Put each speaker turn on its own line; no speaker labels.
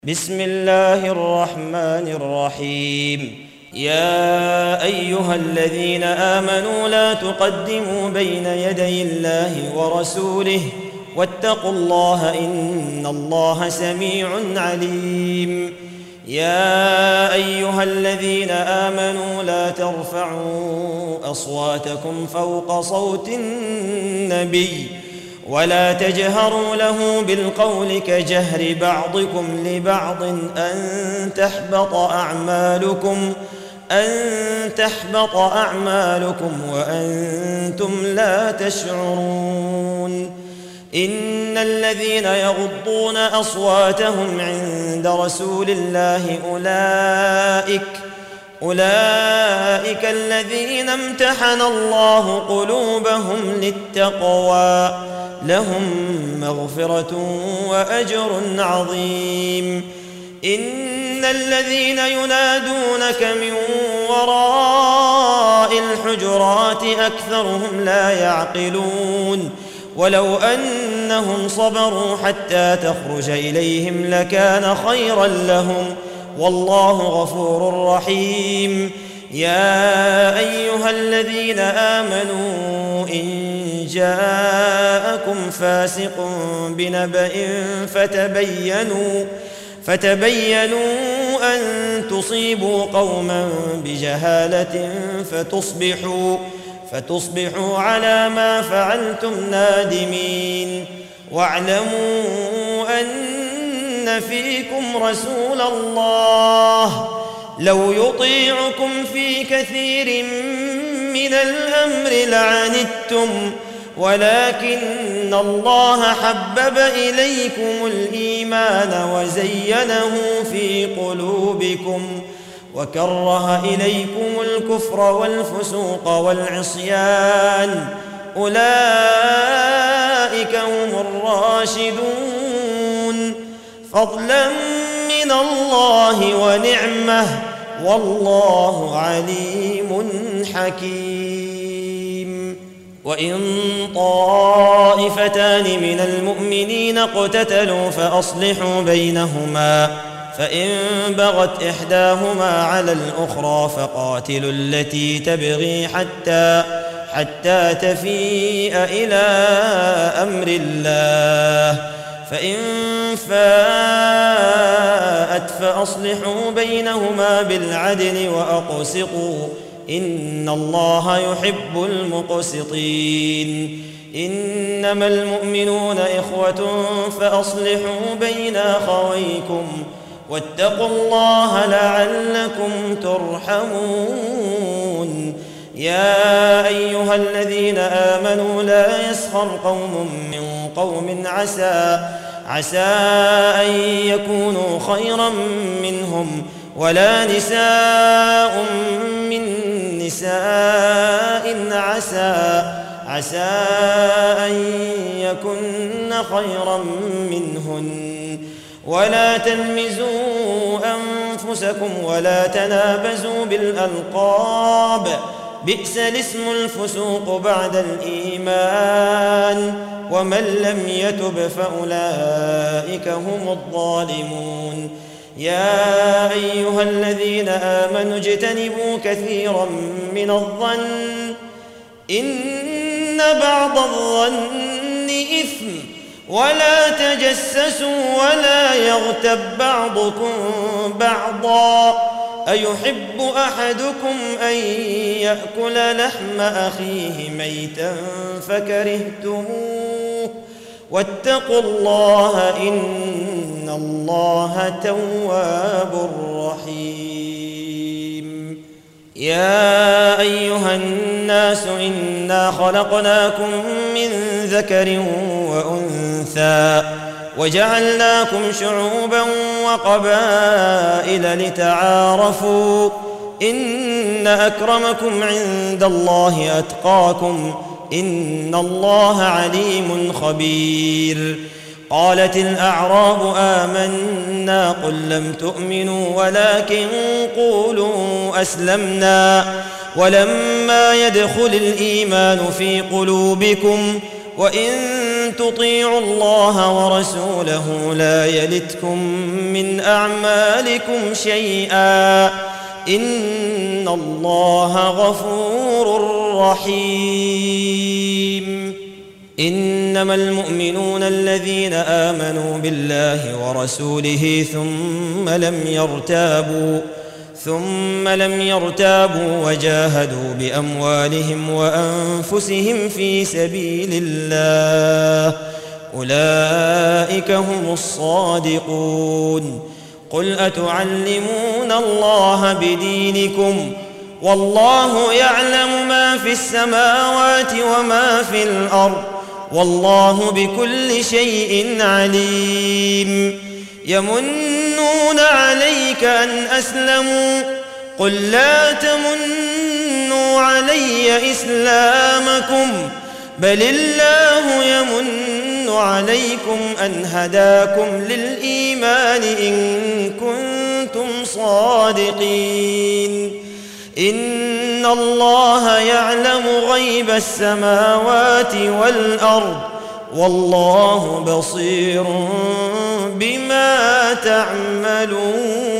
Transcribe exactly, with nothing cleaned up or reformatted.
بسم الله الرحمن الرحيم. يا أيها الذين آمنوا لا تقدموا بين يدي الله ورسوله واتقوا الله إن الله سميع عليم. يا أيها الذين آمنوا لا ترفعوا أصواتكم فوق صوت النبي ولا تجهروا له بالقول كجهر بعضكم لبعض أن تحبط أعمالكم أن تحبط أعمالكم وأنتم لا تشعرون. إن الذين يغضون أصواتهم عند رسول الله أولئك أولئك الذين امتحن الله قلوبهم للتقوى لهم مغفرة وأجر عظيم. إن الذين ينادونك من وراء الحجرات أكثرهم لا يعقلون. ولو أنهم صبروا حتى تخرج إليهم لكان خيرا لهم والله غفور رحيم. يا أيها الذين آمنوا إن جاءكم فاسق بنبأ فتبينوا فتبينوا أن تصيبوا قوما بجهالة فتصبحوا فتصبحوا على ما فعلتم نادمين. واعلموا أن فيكم رسول الله لو يطيعكم في كثير من الأمر لعنتم ولكن الله حبب إليكم الإيمان وزينه في قلوبكم وكره إليكم الكفر والفسوق والعصيان أولئك هم الراشدون فضلا من الله ونعمه والله عليم حكيم. وإن طائفتان من المؤمنين اقتتلوا فأصلحوا بينهما فإن بغت إحداهما على الأخرى فقاتلوا التي تبغي حتى حتى تفيء إلى أمر الله فإن فاءت فأصلحوا بينهما بالعدل وأقسطوا إن الله يحب المقسطين. إنما المؤمنون إخوة فأصلحوا بين أخويكم واتقوا الله لعلكم ترحمون. يا أيها الذين آمنوا لا يسخر قوم من قوم عسى عسى أن يكونوا خيرا منهم ولا نساء من نساء عسى عسى أن يكن خيرا منهن ولا تلمزوا أنفسكم ولا تنابزوا بالألقاب بئس الاسم الفسوق بعد الإيمان ومن لم يتب فأولئك هم الظالمون. يا أيها الذين آمنوا اجتنبوا كثيرا من الظن إن بعض الظن إثم ولا تجسسوا ولا يغتب بعضكم بعضا أيحب أحدكم أن يأكل لحم أخيه ميتا فكرهتموه واتقوا الله إن الله تواب رحيم. يا أيها الناس إنا خلقناكم من ذكر وأنثى وجعلناكم شعوبا وقبائل لتعارفوا إن أكرمكم عند الله أتقاكم إن الله عليم خبير. قالت الأعراب آمنا قل لم تؤمنوا ولكن قولوا أسلمنا ولما يدخل الإيمان في قلوبكم وإن تطيعوا الله ورسوله لا يلتكم من أعمالكم شيئا إن الله غفور رحيم. إنما المؤمنون الذين آمنوا بالله ورسوله ثم لم يرتابوا ثم لم يرتابوا وجاهدوا بأموالهم وأنفسهم في سبيل الله أولئك هم الصادقون. قل أتعلمون الله بدينكم والله يعلم ما في السماوات وما في الأرض والله بكل شيء عليم. يمنون عليك أن أسلموا قل لا تمنوا علي إسلامكم بل الله يمن عليكم أن هداكم للإيمان إن كنتم صادقين. إن الله يعلم غيب السماوات والأرض والله بصير بما تعملون.